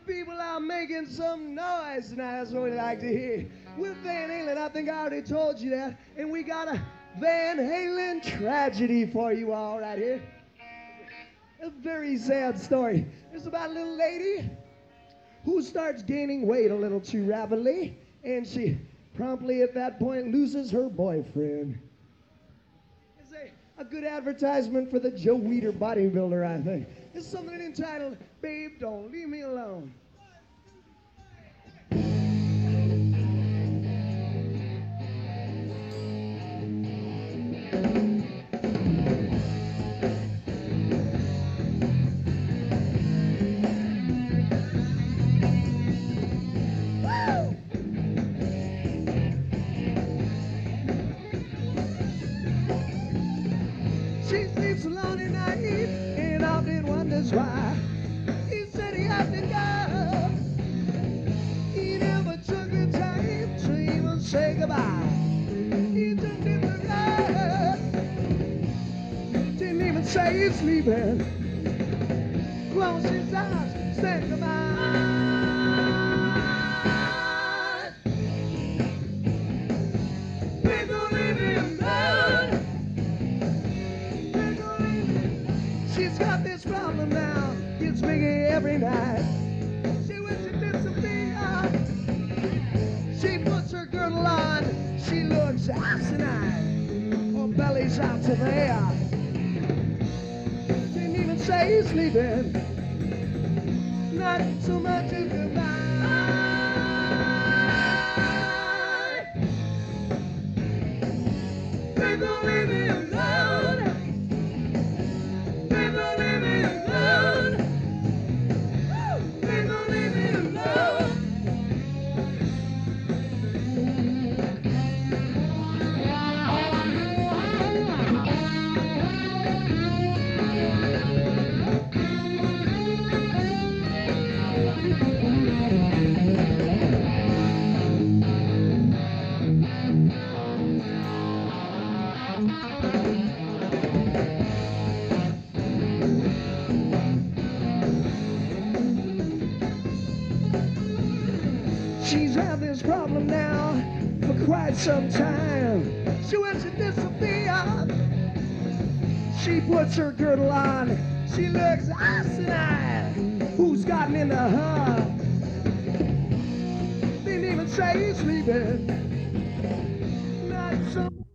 people are making some noise tonight. That's what we like to hear. With Van Halen, I think I already told you that. And we got a Van Halen tragedy for you all right here. A very sad story. It's about a little lady who starts gaining weight a little too rapidly, and she promptly at that point loses her boyfriend. It's a good advertisement for the Joe Weider bodybuilder, I think. It's something entitled, Babe, Don't Leave Me Alone. She sleeps alone at night and often wonders why. He said he had to go. He never took the time to even say goodbye. He just hit the road. Didn't even say he's leaving. Closed his eyes, said goodbye. Please don't leave me alone. She's got this problem now, gets bigger every night. She wishes it disappeared. She puts her girdle on, she looks asinine. Her belly's out to the air. Didn't even say he's leaving. Not so much as goodbye. Please don't leave me alone. Please don't leave me alone. Please don't leave me alone. She's had this problem now for quite some time. She wants to disappear. She puts her girdle on. She looks asinine. Who's gotten into her? Didn't even say he's leaving.